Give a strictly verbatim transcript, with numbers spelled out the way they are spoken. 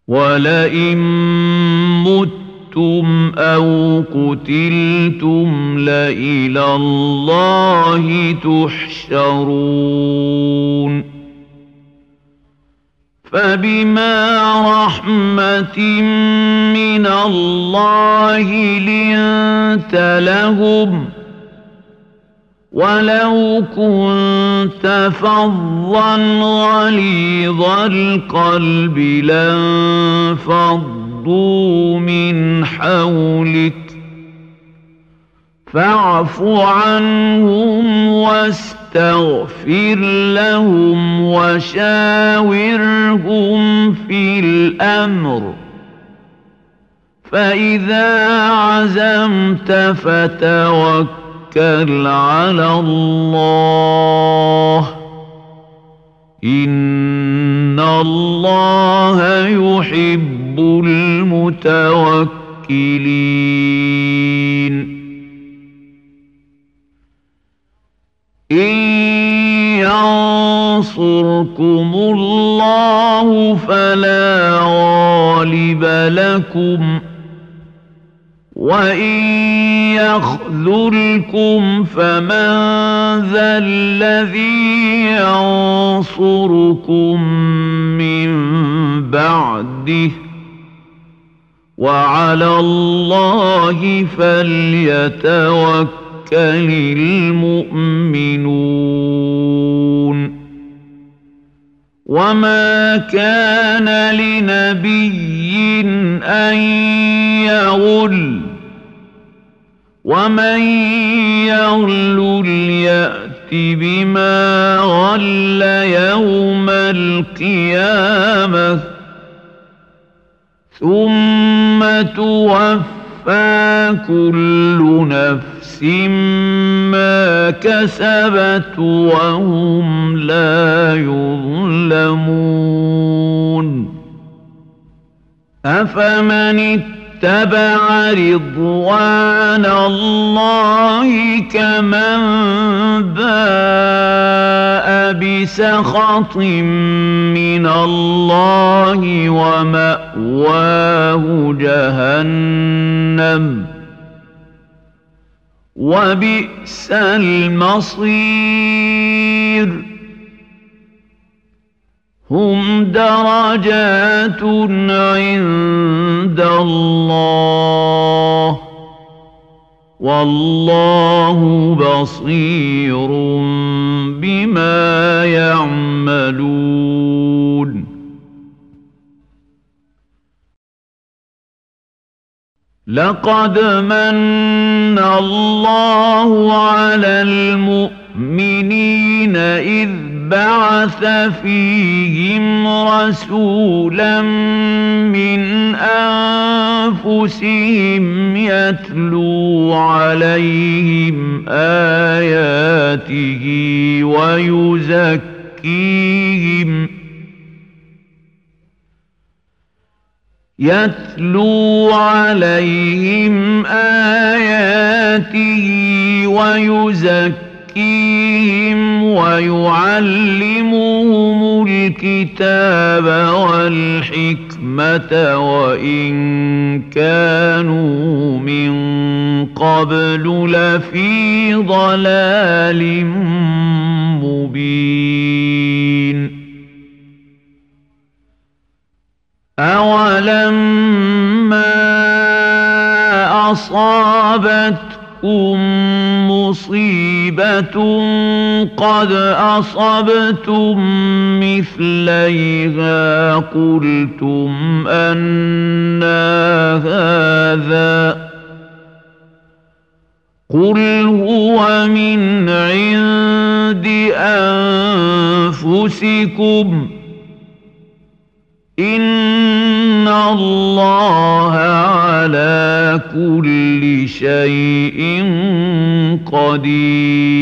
وَلَئِن مُتُّمْ أَوْ قُتِلْتُمْ لَإِلَى اللَّهِ تُحْشَرُونَ فَبِمَا رَحْمَةٍ مِّنَ اللَّهِ لِنتَ لَهُمْ وَلَوْ كُنتَ فَظًّا غَلِيظَ الْقَلْبِ لَانفَضُّوا مِنْ حَوْلِكَ فَاعْفُ عَنْهُمْ وَاسْتَغْفِرْ لَهُمْ وَشَاوِرْهُمْ فِي الْأَمْرِ فَإِذَا عَزَمْتَ فَتَوَكَّلْ توكل على الله إن الله يحب المتوكلين إن ينصركم الله فلا غالب لكم وَإِن يَخْذُلْكُمْ فَمَنْ ذَا الَّذِي يَنصُرُكُمْ مِنْ بَعْدِهِ وَعَلَى اللَّهِ فَلْيَتَوَكَّلِ الْمُؤْمِنُونَ وَمَا كَانَ لِنَبِيٍّ أَنْ يَغُلَّ وَمَنْ يَغْلُلْ يَأْتِ بِمَا غَلَّ يَوْمَ الْقِيَامَةِ ثُمَّ تُوَفَّى كُلُّ نَفْسٍ مَا كَسَبَتْ وَهُمْ لَا يُظْلَمُونَ أَفَمَنِ اتَّبَعَ رِضْوَانَ اللَّهِ كَمَنْ بَاءَ بِسَخَطٍ مِّنَ اللَّهِ وَمَأْوَاهُ جَهَنَّمُ وَبِئْسَ الْمَصِيرُ هُمْ دَرَجَاتٌ عِندَ اللَّهِ وَاللَّهُ بَصِيرٌ بِمَا يَعْمَلُونَ لَقَدْ مَنَّ اللَّهُ عَلَى الْمُؤْمِنِينَ إِذْ بَعَثَ فِيهِمْ رَسُولًا مِّنْ أَنفُسِهِمْ يَتْلُو عَلَيْهِمْ آيَاتِهِ وَيُزَكِّيهِمْ يَتْلُو عَلَيْهِمْ آيَاتِهِ وَيُزَكِّيهِمْ وَيُعَلِّمُهُمُ الْكِتَابَ وَالْحِكْمَةَ وَإِنْ كَانُوا مِنْ قَبْلُ لَفِي ضَلَالٍ مُبِينٍ أَوَلَمَّا أَصَابَتْكُمْ مُصِيبَةٌ قَدْ أَصَبْتُمْ مِثْلَيْهَا قُلْتُمْ أَنَّى هَذَا قُلْ هُوَ مِنْ عِنْدِ أَنفُسِكُمْ إِنَّ اللَّهَ عَلَى كُلِّ شَيْءٍ قَدِيرٌ